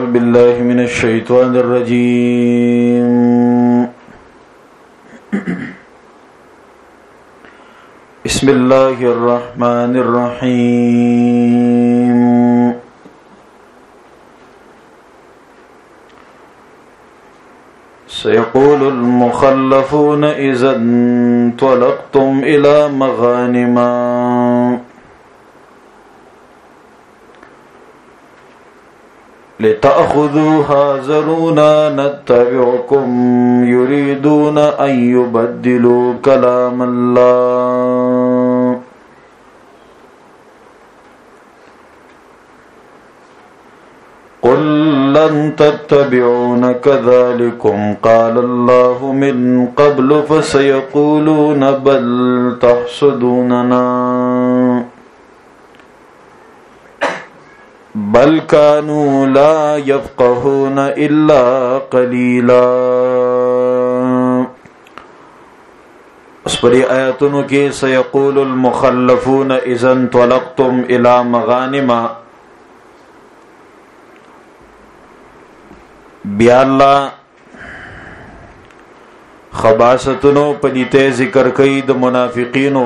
أعوذ بالله من الشيطان الرجيم بسم الله الرحمن الرحيم سيقول المخلفون إذا انطلقتم إلى مغانم لتأخذوها ذرونا نتبعكم يريدون أن يبدلوا كلام الله قل لن تتبعون كذلكم قال الله من قبل فسيقولون بل تحسدوننا بل كانوا لا يفقهون إلا قليلا. اس پر آیاتونو کې سيقول المخلفون اذا انطلقتم الى مغانم، بیا الله خباستونو پدیته ذکر کوي د منافقینو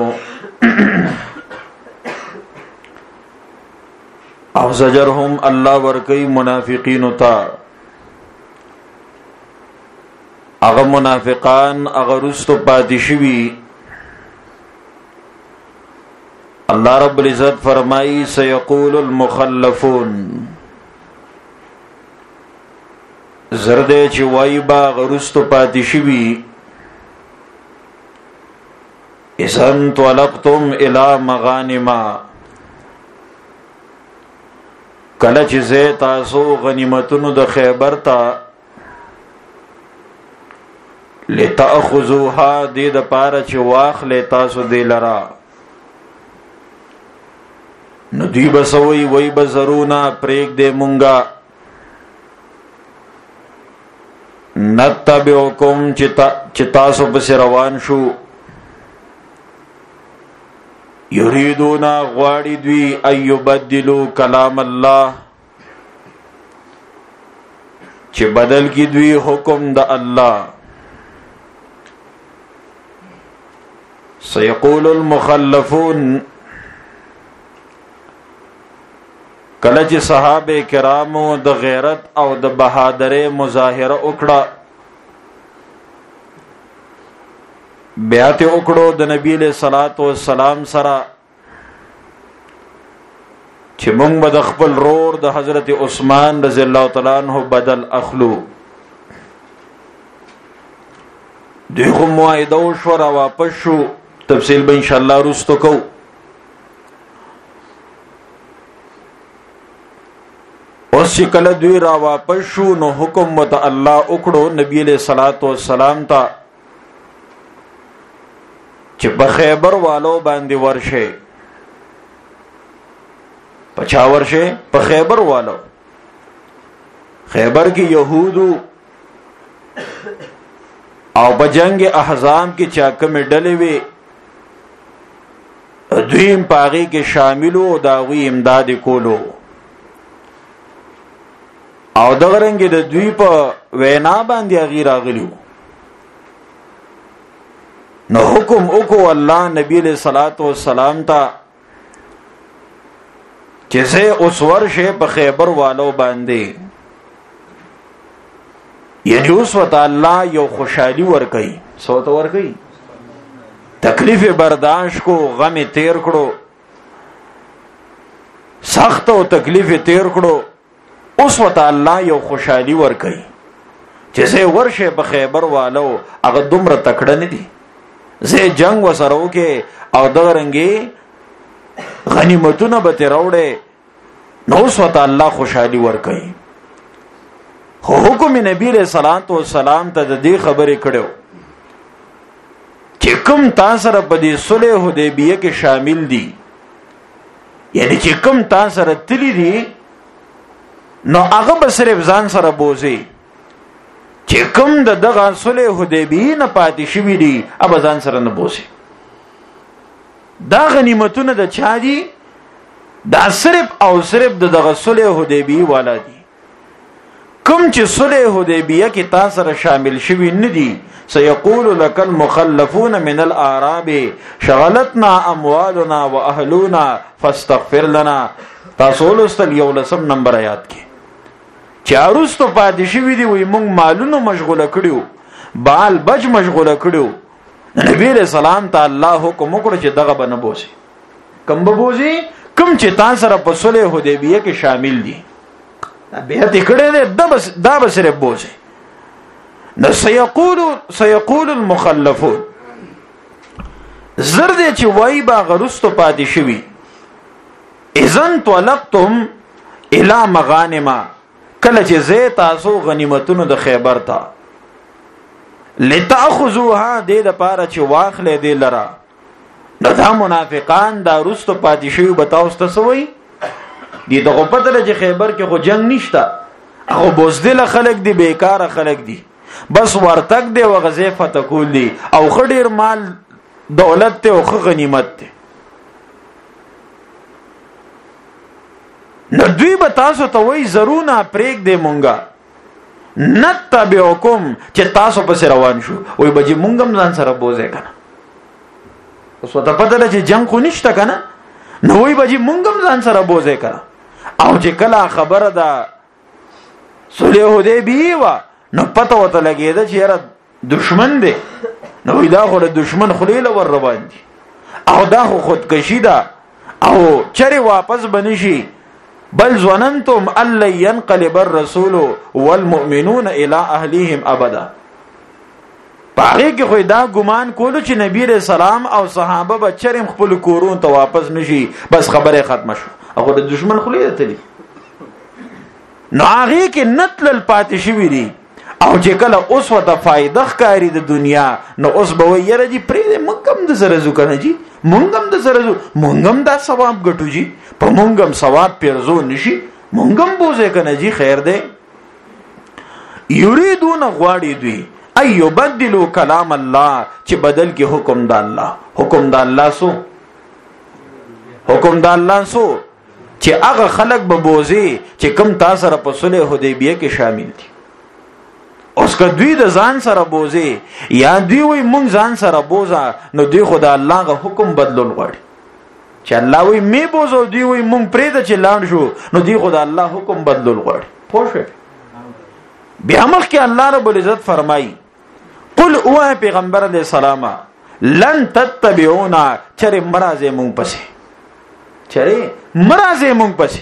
او زجرهم الله ورکی منافقین تا. اغه منافقان اغه رستو پادشوی الله رب العزت فرمائی سيقول المخلفون، زرده چی وای با غرستو پادشوی اذن طلقتم الى مغانما، کله چې زه تاسو غنیمتونو د خیبر ته لتاخذوها دې د پاره چې واخلې تاسو دې لرا، نو دوی بسوي وای بزرونا پریک دې مونږه نتبعکم چې تاسو پس روان شو، یریدونا غواړي دوی ایبدلوا کلام الله چې بدل کی دوی حکم د الله. سيقول المخلفون، کله چې صحابه کرامو د غیرت او د بهادرۍ مظاهره وکړه، بیعت وکړو د نبی له صلوات و سلام سره چې موږ به د خپل رور د حضرت عثمان رضی الله تعالی عنہ بدل اخلو. دغه موعده شو را واپس شو، تفصیل به ان شاء الله رستو کو. اوس چې کله دوی را واپس شو نو حکم مت الله وکړو نبی له صلوات و سلام ته چې په خیبر والو باندې ورشه. پچا ورشه؟ په خیبر والو. خیبر کې يهودو او په جنگ احزاب کې چا کوم ډلې وي دویم پاغي کې شاملو دا وی امداد کولو، او دغه رنګ د دوی په وینا باندې غیر اغلیو. نو حکم وکړو الله نبی له صلوات و سلام ته چې زه اوس ورشه په خیبر والو باندې، یعنی اوس وته الله یو خوشحالي ورکړي، سوته ورکړي، تکلیف برداشت کو، غم تیر کړو، سخت او تکلیف تیر کړو، اوس وته الله یو خوشحالي ورکړي چې زه ورشه په خیبر والو هغه دومره تکړه نه دي، زه جنگ وسره وکي او دغه رنګي غنیمتونه به تراوړې، نو سوت الله خوشحالي ورکړي. خو حکم نبی له صلوات و سلام ته د دې خبرې کړو چې کوم تاسو سره په دې صلح حدیبیه کې شامل دي، یعنی چې کوم تاسو سره تللی دي نو هغه به صرف ځان سره بوزي، چې کوم دغه صلح حدیبیه نه پاتې شوی دي ابا ځان سره نه بوزي. دا غنیمتونه د چا دي؟ دا صرف او صرف دغه صلح حدیبیه والا دي. کوم چې صلح حدیبیه کې تاسو سره شامل شوي ندي سيقول لك المخلفون من الاعراب شغلتنا اموالنا واهلنا فاستغفر لنا. تاسو لوستل یو لسم نمبر آیات کې چې ارستو پاتې شوي دي وي مونږ مالونو مشغوله کړیو بال بج مشغوله کړیو. نبی رسول سلام ته الله حکم وکړ چې دغه بنه بوزي کم بوزي کم چې تاسو سره په صلح حدیبیه کې شامل دي به ته کړه دا بس رب بوزي. نو سيقول المخلفون زرد چې وای با غرستو پاتې شوي اذن طلقتم الى مغانم کله چې زه تاسو غنیمتونو د خیبر ته لتاخذوها دې د پاره چې واخلې دې لرا. نو دا منافقان دا رستو پاتې شوي بتاو ستسوي دي دغه پته چې خیبر کې خو جنگ نشته هغه بوزدل خلک دي بیکاره خلک دي بس ورتک دی وغزه فتکول دی او خډیر مال دولت ته او غنیمت ته. نو دوی به تاسو ته وای زرونا پریک دی مونږه نتبعکم چې تاسو پس روان شو وای بجې مونږم ځان سره بوزه کنه اوس وته پته چې جنگ خو نشته کنه نو وای بجې مونږم ځان سره بوزه کنه. او چې کله خبره ده صلح حدیبیه وا نو پته وته لګیدا چې یاره دشمن دی نو دا خو د دشمن خلیل ور روان دي او دا خو خودکشي ده او چره واپس بنشي بل ظننتم ان لن ينقلب الرسول والمؤمنون الى اهليهم ابدا. پاره کې خو دا ګمان کولو چې نبی رسول سلام او صحابه به چرم خپل کورون ته واپس نشي بس خبره ختمه شو او د دشمن خلیل ته دي. نو هغه کې نتل پاتې شوی دي او چې کله اوس وته فائدہ ښکاری د دنیا نو اوس به ویره جی پرې مونږم د سره زو کنه جی مونږم د سره زو مونږم دا ثواب ګټو جی په مونږم ثواب پیرزو نشي مونږم بوزه کنه جی خیر دی. یریدون غواړي دوی ايو بدلوا کلام الله چې بدل کې حکم د الله. حکم د الله سو حکم د الله سو چې هغه خلق به بوزي چې کم تاسو سره په صلح حدیبیه کې شامل دي. اوس که دوی د ځان سره بوزي یا دوی وي مونږ ځان سره بوزا نو دوی خدای الله غو حکم بدلول غواړي چې الله وي می بوزو دوی وي مونږ پرې د چلان شو نو دوی خدای الله حکم بدلول غواړي. پوه بیا مخ کې الله رب العزت فرمایي قل او پیغمبر علیہ السلام لن تتبعونا چره مرازه مونږ پسې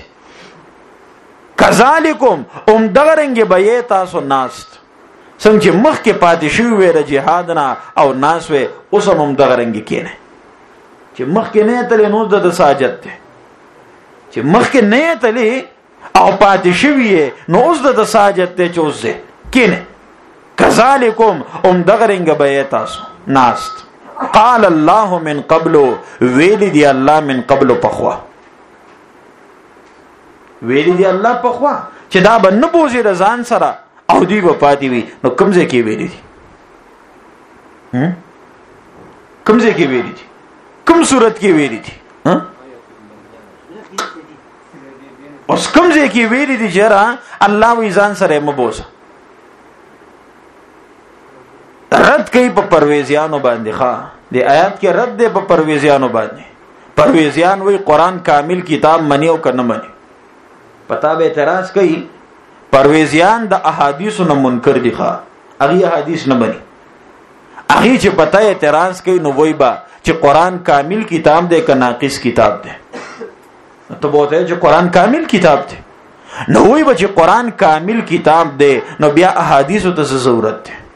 کذالکم دغرنګ به تاسو ناست څنګه چې مخ کې پاتې شوی وره جهاد نه او ناس وې اوس هم دغرنګ کېنه چې مخ کې نه تلې نو د ساجت ته چې مخ کې نه تلې او پاتې شوی نو اوس د ساجت ته چوزه کېنه کذالکم دغرنګ به تاسو ناست. قال الله من قبل ویلی دی الله من قبل پخوا ویلی دی الله پخوا چې دا به نه بوزي رضان سره او دی په پاتې وي نو کمزې کې ویلی دي کمزې کې ویلی دي کوم صورت کې ویلی دي اوس کمزې کې ویلی دي چې الله وی ځان سره مبوزه رد کوي په پرويزيانو باندې ښا د آیات کې رد دی په پرويزيانو باندې. پرويزيان وی قران کامل کتاب منی او کنه منی پتا به اعتراض کوي پرويزيان د احادیثو نه منکر دي ښا هغه احادیث نه منی هغه چې پتا اعتراض کوي نو وای با چې قران کامل کتاب دی که ناقص کتاب دی ته بوته چې قران کامل کتاب دی نو وای با چې قران کامل کتاب دی نو بیا احادیثو ته ضرورت دی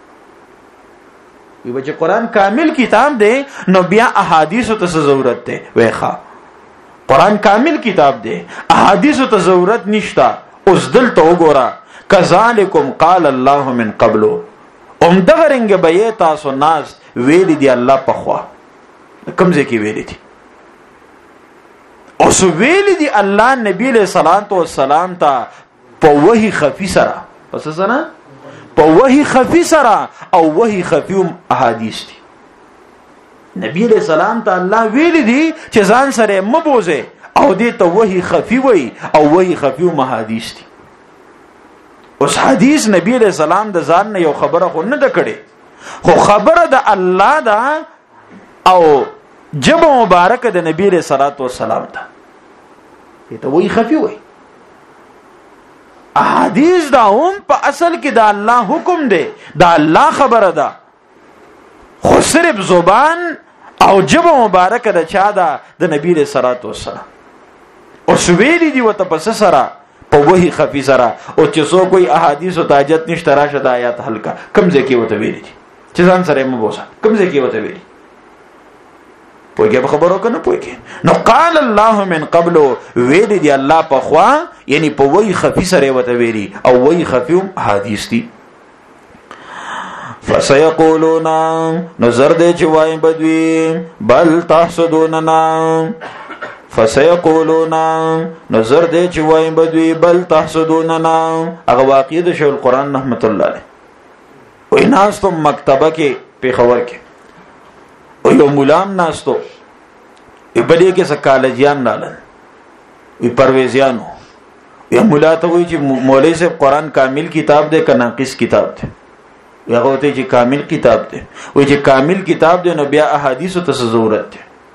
وی بچ قرآن کامل کتاب دے نو بیا احادیثو ته ضرورت ده ویخا قرآن کامل کتاب دے احادیثو ته ضرورت نشتا. اوس دلته وګوره کذالکم قال الله من قبل دغرنګ به تاسو ناس ویلی دی الله پخوا کمزې کې ویلی دی اوس ویلی دی الله نبی علیہ الصلوۃ والسلام ته په وحی خفی سره پس سره په وحی خفی سره او وحی خفی احادیث دي. نبی علیہ السلام ته الله ویلی دی چې ځان سره مبوزه او دې ته وحی خفی وای او وحی خفی احادیث دي. اوس حدیث نبی علیہ السلام د ځان نه یو خبره خو نه د کړي، خو خبره د الله ده او جب مبارک د نبی علیہ الصلوۃ والسلام ده. ته وی خفي وي احادیث دا هم په اصل کې د الله حکم دی، د الله خبره ده، خو صرف زبان او جب مبارک د چا ده؟ د نبی علیہ الصلوۃ والسلام. او سویلی دی وته پس سره په وਹੀ خفي سره، او چې سو کوئی احادیث او تاجت نشته راشه د آیات حلقه کمزې کې وته ویلي دي چې ځان سره مبوسه کمزې کې وته ویلي پوهیږي خبرو کنه پوهیږي. نو قال الله من قبل ویلي دی الله په خوا، یعنی په وਹੀ خفي سره وته ویلي، او وਹੀ خفي حدیث دي. فسيقولون نظر دې چې وای بدوی بل تحسدوننا، فسيقولون نظر دې چې وای بدوی بل تحسدوننا. هغه واقع د شیخ القرآن رحمت الله علیه وای ناستو مکتبه کې پیښور کې، او یو مولام ناستو بلې کې سکالجیان رالل، وی پرویزیانو، یا مولا ته وی چې مولوی صاحب قرآن کامل کتاب دی که ناقص کتاب دی؟ هغه وته چې کامل کتاب دی. وی چې کامل کتاب دی نو بیا احادیث ته ضرورت دی.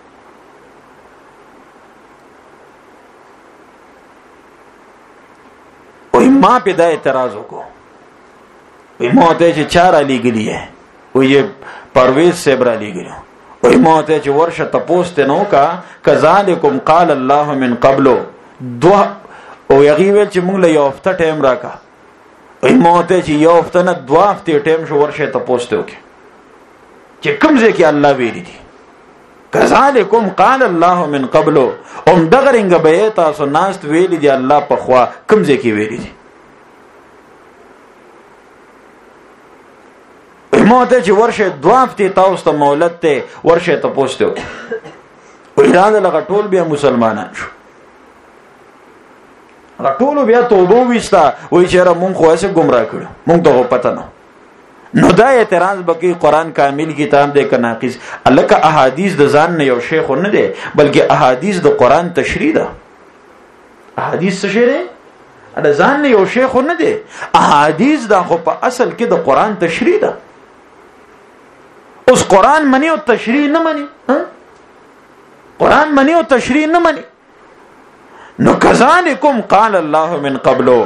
وی ما په دا اعتراض وکړو، وی ما ته چې چار علی گلی ہے، وی پرویز صاحب را لګلو، وی ما ته چې ورشه تپوست نو کا کذالکم قال الله من قبل دو، او یغي ویل چې موږ له یو هفته ټیم راکا، وی ما ته چې یو هفته نه 2 هفته ټیم شو ورشه تپوست وکي چې کوم ځای کې الله ویلي دي. کذالکم قال الله من قبل، ام دغرنګ به تاسو ناست ویلي دي الله په خوا کوم ځای کې ویلي دي. موته چې ورشه 2 هفته تاسو ته مولد ته ورشه ته پوښتنه وکړه، ویران لغه ټول بیا مسلمانان شو، هغه ټول بیا توبه وستا، وای چې را مونږ خو اسه گمراه کړو، مونږ ته پته نه. نو دا اعتراض بکی قرآن کامل کتاب دے که ناقص. الله کا احادیث د ځان نه یو شیخ نه دی، بلکې احادیث د قرآن تشریح ده. احادیث څه شی دی؟ د ځان نه یو شیخ نه دی، احادیث دا خو په اصل کې د قرآن تشریح ده. اوس قرآن منی او تشریح نه منی، قرآن منی او تشریح نه منی. نو کذالکم قال الله من قبلو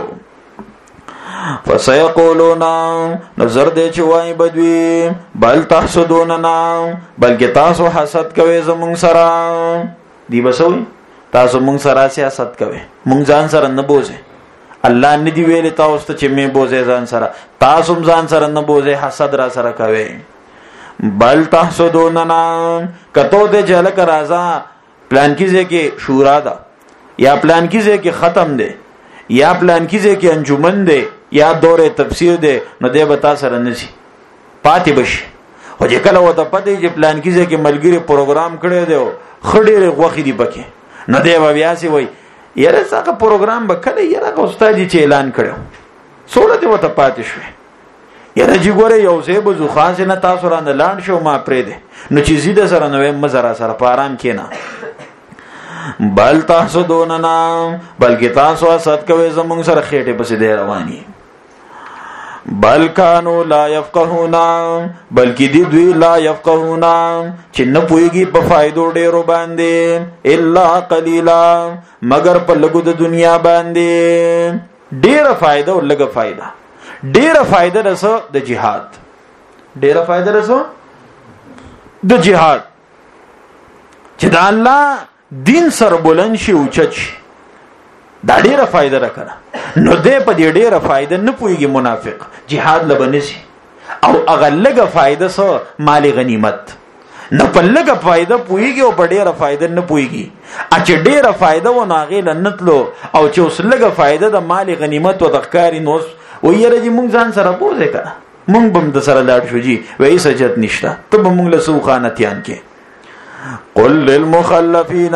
فسيقولون نظر دې چې وای بدوی بل تحسدوننا، بلکې تاسو حسد کوي زمون سره. دی بسوي تاسو مونږ سره سیاست کوي، مونږ ځان سره نه بوزه. الله نه دی ویل تاسو ته چې مې بوزه ځان سره، تاسو ځان سره نه بوزه، حسد را سره کوي. بل تحسدوننا کته دې جلک راځه پلان کیږي کې شورا ده، یا پلان کیږي کې ختم ده، یا پلان کیږي کې انجمن ده، یا دور تفسیر ده، نو دې بتا سره نشي پاتې بشي. او چې کله وته پته چې پلان کیږي کې ملګری پروګرام کړی دی، خډيره غوخي دی پکې، نو دې بیا سي وای یاره څنګه پروګرام وکړي، یاره استاد چې اعلان کړو سوړه دې وته پاتې شوی، یاره چې ګوره یو ځای به خاص نه تاسو را نه لاند شو ما پرې ده، نو چې زیاده سره نو مزرا سره په آرام کېنا. بل تحسدوننا بلکې تاسو حسد کوي زمونږ سره خېټه پسې دی رواني. بل کانو لا يفقهون بلکې دی دوی لا يفقهون چې نه پويږي په فائدو ډېرو باندې، الا قليلا مگر په لګو د دنیا باندې. ډېره فائدہ او لګه فائدہ. ډېره فائدہ رسو د جهاد، ډېره فائدہ رسو د جهاد چې د الله دین سر بلند شي او چچ، دا ډیره فائدہ راکړه. نو دې په دې ډیره فائدہ نه پويږي منافق jihad لبنسي، او اغلګه فائدہ سو مال غنیمت، نه په لګه فائدہ پويږي او په ډیره فائدہ نه پويږي. اچ ډیره فائدہ و ناغې لنتلو، او چې اوس لګه فائدہ د مال غنیمت او د ښکاری نو ویره چې مونږ ځان سره بوزه کړه، مونږ بم د سره لاړ شو جی وای سجت نشته، ته به مونږ له سو خانتيان کې. قل للمخلفين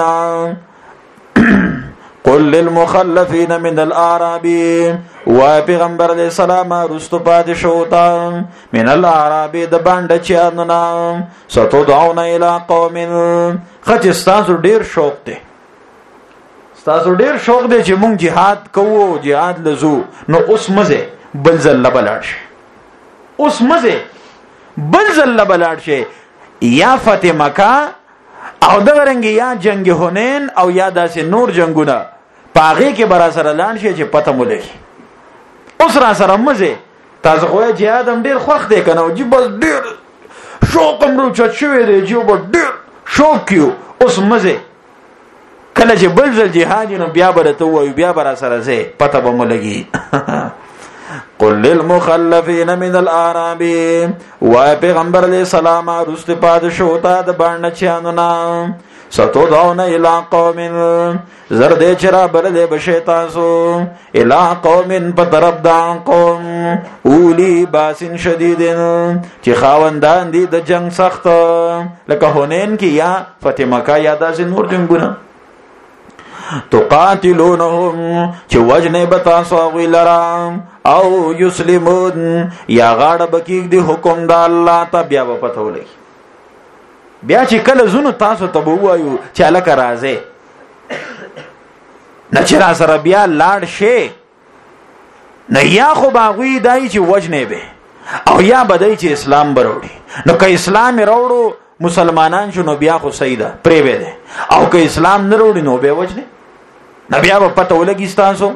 قل للمخلفين من الاعراب، و پیغمبر علیہ السلام رستو پاد شوتا من الاعراب د باندې چاننا ستدعون الى قوم. خط استاسو ډیر شوق دی، استاسو ډیر شوق دی چې مونږ jihad کوو، jihad لزو. نو اوس مزه بل زل بلاړ شي. اوس مزه بل زل بلاړ شي یا فتح مکه او دغه رنګ یا جنگ حنین او یا داسې نور جنگونه پاغه کې برا سره لاړ شي چې پته مولږي. اوس را سره مزه تاسو خو جهاد هم ډیر خوښ دی کنه او جی بس ډیر شوق هم رو چت شوی دی جو به ډیر شوق کیو. اوس مزه کله چې بل ځل جهاد نو بیا برته وای بیا برا سره زه پته به مولږي. قل للمخلفين من الاعراب و پیغمبر علیہ السلام رست پادشو تا د باندې چانو نا ستو دون الى قوم زرد چرا برده بشیطان سو الى قوم پترب دان قوم اولی باسن شدیدن چی خاوندان دی د جنگ سخت لکه حنین کی یا فتح مکه یا داس نور جنگونه تقاتلونهم چی وجنه بتاسو اغوی لرام او یسلمون یا غاړه بکیک دی حکم دا الله ته بیا په پته ولګي. بیا چې کله زونو تاسو ته وایو چې الکه راځي نه چې را سره بیا لاړ شي نه یا خو باغوی دای چې وجنه به او یا بدای چې اسلام بروړي. نو که اسلام راوړو مسلمانان شنو بیا خو سیدا پرې به ده او که اسلام نه وروړي نو به وجنه نه بیا په پته ولګي تاسو.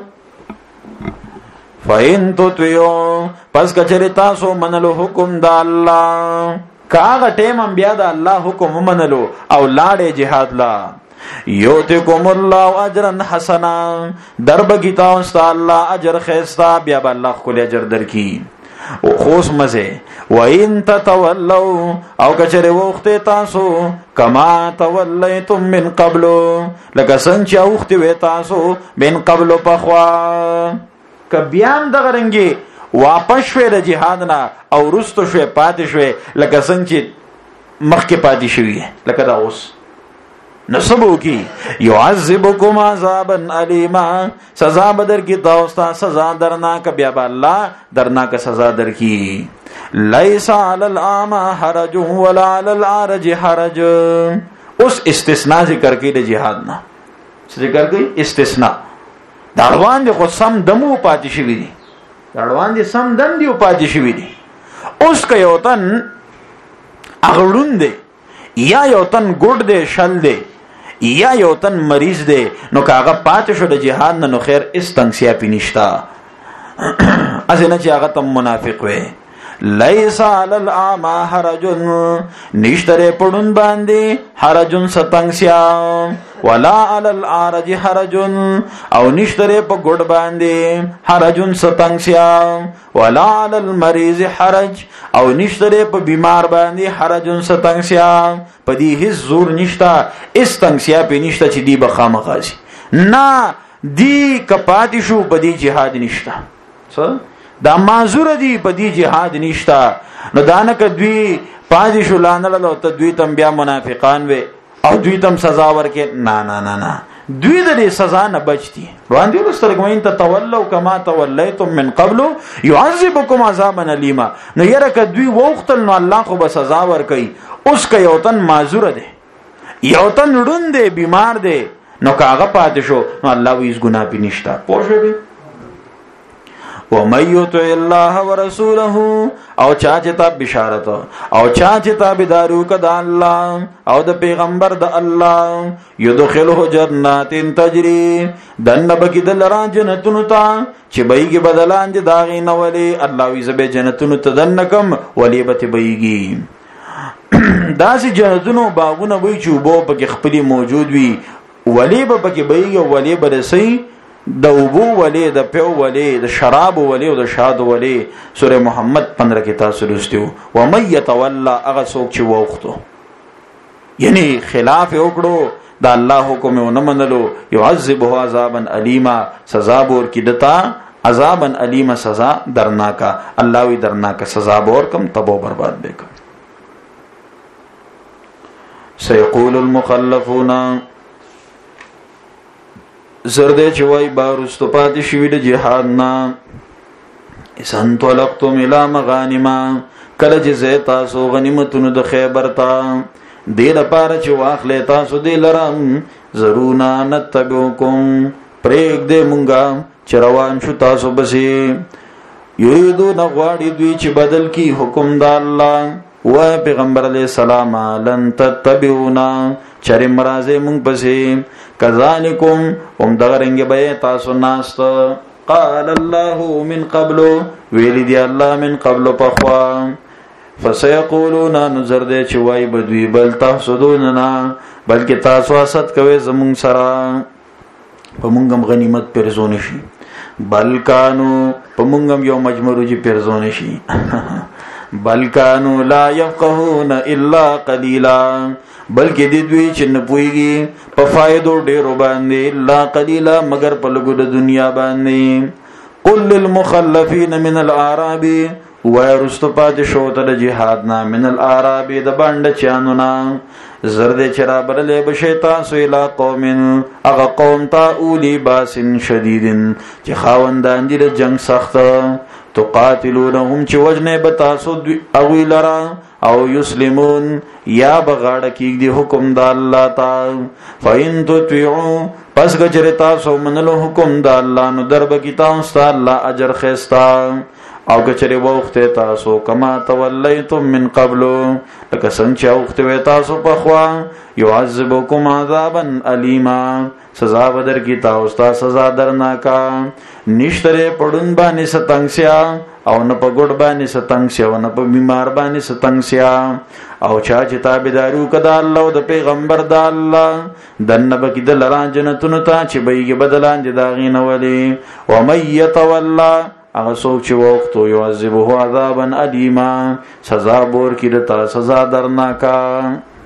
فین تو تیو پس کچری تاسو منلو حکم دا الله کاغه ټیم بیا دا الله حکم منلو او لاړې جهاد لا یوتکم الله اجرا حسنا درب کی تاسو الله اجر خیستا بیا الله خپل اجر درکې او خوش مزه و ان تتولوا او کچره وخت تاسو کما تولیتم من قبل لکه څنګه وخت و تاسو من قبل پخوا ک بیان دغه رنګي واپس شوه د جهاد نه او رستو شوه پاتې شوه لکه څنګه مخکې پاتې شوی لکه دا اوس نسبو کی يعذبكم عذابا الیما سزا بدر کی تاسو سزا درناک بیا الله درناک سزا در کی. لیس علی الاعمى حرج ولا علی العرج حرج. اوس استثناء ذکر کی د جهاد نه ذکر کی استثناء دروان دي خو سم دمو پاتې شوی دي دروان دي سم دم دی پاتې شوی دي. اوس که یو تن اغړون دی یا یو تن ګډ دی شل دی یا یو تن مریض دی نو کاغه پاتې شو د جهاد نه نو خیر استنسیا پینشتا ازنه چې هغه تم منافق وي. لیس علی الاعمى حرج نشتره پړون باندې حرج ستنسیا ولا علی العرج حرج او نشتره په ګډ باندې حرج ستنسیا ولا علی المریض حرج او نشتره په بیمار باندې حرج ستنسیا په دې هیڅ زور نشتا استنسیا په نشتا چې دی بخامه غازي نه دی کپاتې شو په دې جهاد نشتا څه دا معذور دی په دې جهاد نشتا. نو دانک دوی پاج شو لانل او ته دوی تم بیا منافقان وي او دوی تم سزا ورکې نه نه نه نه دوی د سزا نه بچتي. روان دي ورسترګمین ته تولوا کما تولیتم من قبل يعذبكم عذابا الیما. نو یره ک دوی وختل نو الله خو به سزا ورکي. اوس ک یو تن معذور دی یو تن ړوند دی بیمار دی نو کاغه پاتې شو نو الله ویس ګناه پی نشتا پوښوي. وَمَن يُطِعِ اللَّهَ وَرَسُولَهُ او چا چې تا بشارت او چا چې تا بيدارو کده الله او د پیغمبر د الله يدخله جنات تجري دنه بکی د لرا جنتونو ته چې بيږي بدلان دي داغي نه ولي الله وي زبې جنتونو ته دنکم ولي به بيږي. داسې جنتونو باغونه وي چې وبو پکې خپلي موجود وي ولي به پکې بيږي ولي به رسي د وبو ولی د پیو ولی د شراب ولی او د شاد ولی. سوره محمد 15 کې تاسو لوستیو و مَن يَتَوَلَّى هغه څوک چې وختو یعنی خلاف وکړو د الله حکم نه منلو يعذبه عذابا الیما سزا بور کی دتا عذابا الیما سزا درناکا الله وی درناکا سزا بور کم تبو برباد وکم. سيقول المخلفون زرده چوای بارستو پاتې شوی د جهاد نه اسن طلقتم الى مغانم کله چې زه تاسو غنیمتونو د خیبر ته دې لپاره چې واخلې تاسو دې لرم زرونا نتبعکم پرېګ دې مونږه چروان شو تاسو بسې یریدون غواړي دوی چې بدل کی حکم د الله. و پیغمبر علیہ السلام لن تتبعونا چر مرازه مونږ پسې کذالکم هم دغرنګ به تاسو ناست. قال الله من قبل ویل دی الله من قبل پخوا فسيقولون نظر دې چې وای بدوی بل تحسدوننا بلکې تاسو حسد کوي زمون سره په مونږم غنیمت پرزون شي بلکانو په مونږم یو مجمرو جی پرزون شي بلکانو لا يفقهون الا قليلا بلکې د دوی چې نه پويږي په فائدو ډېرو باندې الا قليلا مگر په لګو د دنیا باندې. قل للمخلفين من الاعراب ورستو پات شو ته جهاد نا من الاعراب د باندې چانو نا زرد چرا برلې بشیتا سویلا قوم اغه قوم تا اولی باسن شدیدن چې خاوندان دي د جنگ سخت تقاتلونهم چې وجنه بتاسو اوی لرا او یسلمون یا بغاړه کیږي دی حکم د الله تعالی. فین تطیعوا پس گجرتا سو منلو حکم د الله نو درب کی تاسو الله اجر خستا او کچره وخت تاسو کما تولیتم من قبل لکه څنګه چې وخت وې تاسو په خوا يعذبكم عذابا الیما سزا بدر کی تاسو سزا درناکا نشتره پړون باندې ستنګسیا او نه په ګډ باندې ستنګسیا او نه په بیمار باندې ستنګسیا او چا چې تابعدارو کده الله او د پیغمبر د الله دنه بکی د لران جنتونو ته چې بېګه بدلان دي داغین ولی و مَن يتولى هغه څوک چې وخت يعذبه عذابا الیما سزا بور کی دتا سزا درناکا.